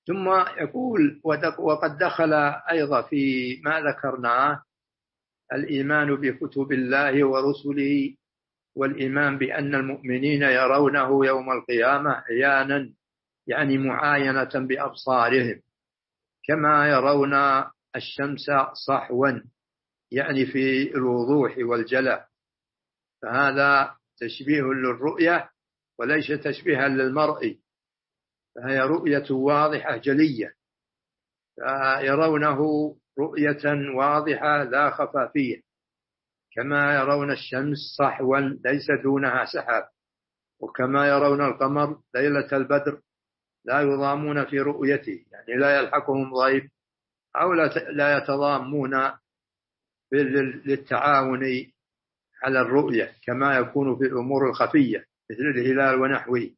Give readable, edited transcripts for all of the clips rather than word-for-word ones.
ثم يقول وقد دخل أيضا في ما ذكرناه الإيمان بكتب الله ورسله، والإيمان بأن المؤمنين يرونه يوم القيامة عيانا، يعني معاينة بأبصارهم، كما يرون الشمس صحوا، يعني في الوضوح والجلاء. فهذا تشبيه للرؤية وليس تشبيها للمرء، فهي رؤية واضحة جلية، فيرونه رؤية واضحة لا خفافية، كما يرون الشمس صحوا ليس دونها سحاب، وكما يرون القمر ليلة البدر لا يضامون في رؤيته، يعني لا يلحقهم ضيف أو لا يتضامون للتعاون على الرؤية كما يكون في الأمور الخفية مثل الهلال ونحوه.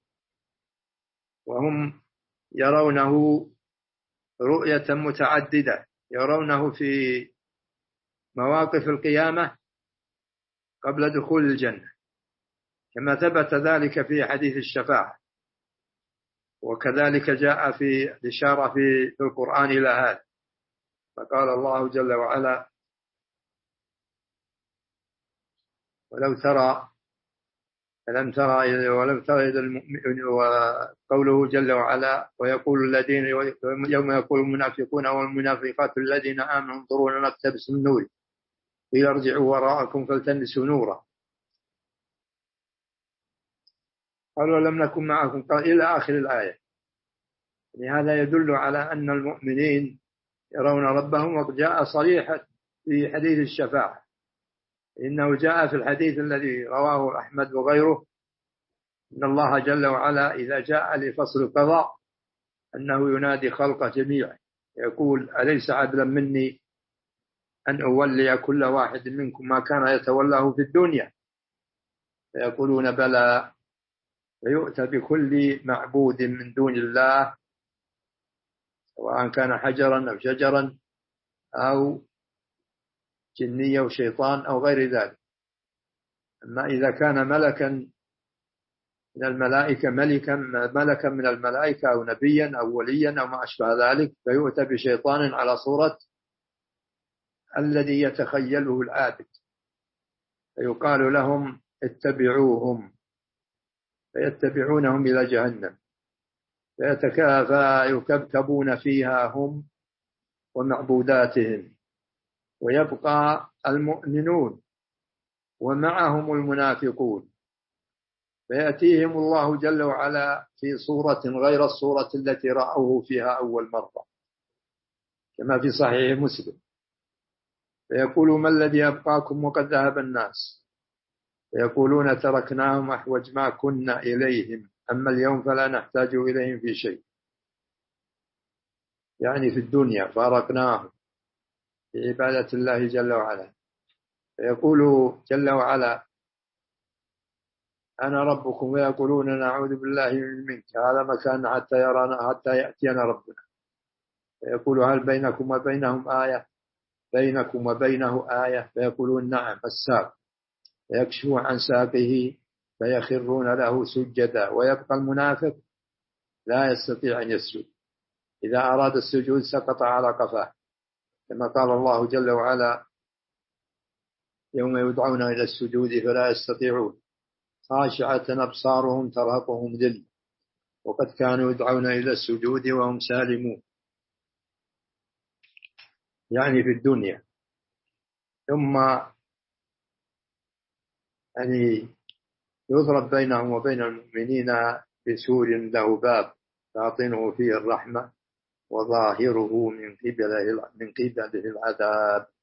وهم يرونه رؤية متعددة، يرونه في مواقف القيامة قبل دخول الجنة، كما ثبت ذلك في حديث الشفاعة، وكذلك جاء في الإشارة في القرآن إلى هذا. فقال الله جل وعلا: ولم ترى إذا المؤمن، وقوله جل وعلا: ويقول الذين يوم يقول المنافقون والمنافقات الذين آمنوا انظرونا نقتبس من نور قيل ارجعوا وراءكم فالتمسوا نورا قالوا لم نكن معكم إلى آخر الآية. لهذا يدل على أن المؤمنين يرون ربهم، وجاء صريحا في حديث الشفاعة، إنه جاء في الحديث الذي رواه أحمد وغيره إن الله جل وعلا إذا جاء لفصل القضاء أنه ينادي خلقه جميعا يقول: أليس عدلا مني أن أولي كل واحد منكم ما كان يتولاه في الدنيا؟ فيقولون: بلى. فيؤتى بكل معبود من دون الله، سواء كان حجرا أو شجرا أو جنية أو شيطان أو غير ذلك. أما إذا كان ملكا من الملائكة، ملكا من الملائكة أو نبيا أو وليا أو ما أشبه ذلك، فيؤتى بشيطان على صورة الذي يتخيله العابد، فيقال لهم: اتبعوهم، فيتبعونهم إلى جهنم فيكبكبون فيها هم ومعبوداتهم، ويبقى المؤمنون ومعهم المنافقون، فيأتيهم الله جل وعلا في صورة غير الصورة التي رأوه فيها أول مرة، كما في صحيح مسلم، فيقول: ما الذي يبقاكم وقد ذهب الناس؟ فيقولون: تركناهم أحوج ما كنا إليهم، أما اليوم فلا نحتاج إليهم في شيء، يعني في الدنيا فارقناهم في عبادة الله جل وعلا. فيقول جل وعلا: أنا ربكم، ويقولون: نعوذ بالله منك، هذا مكان حتى يرانا حتى يأتينا ربنا. فيقول: هل بينكم وبينهم آية؟ بينكم وبينه آية؟ فيقولون: نعم، الساق. فيكشف عن ساقه فيخرون له سجدا، ويبقى المنافق لا يستطيع أن يسجد، إذا أراد السجود سقط على قفاه، كما قال الله جل وعلا: يوم يدعون إلى السجود فلا يستطيعون خاشعة أبصارهم ترهقهم ذل وقد كانوا يدعون إلى السجود وهم سالمون، يعني في الدنيا. ثم يعني يضرب بينهم وبين المؤمنين بسور له باب باطنه فيه الرحمة وظاهره من قبله العذاب.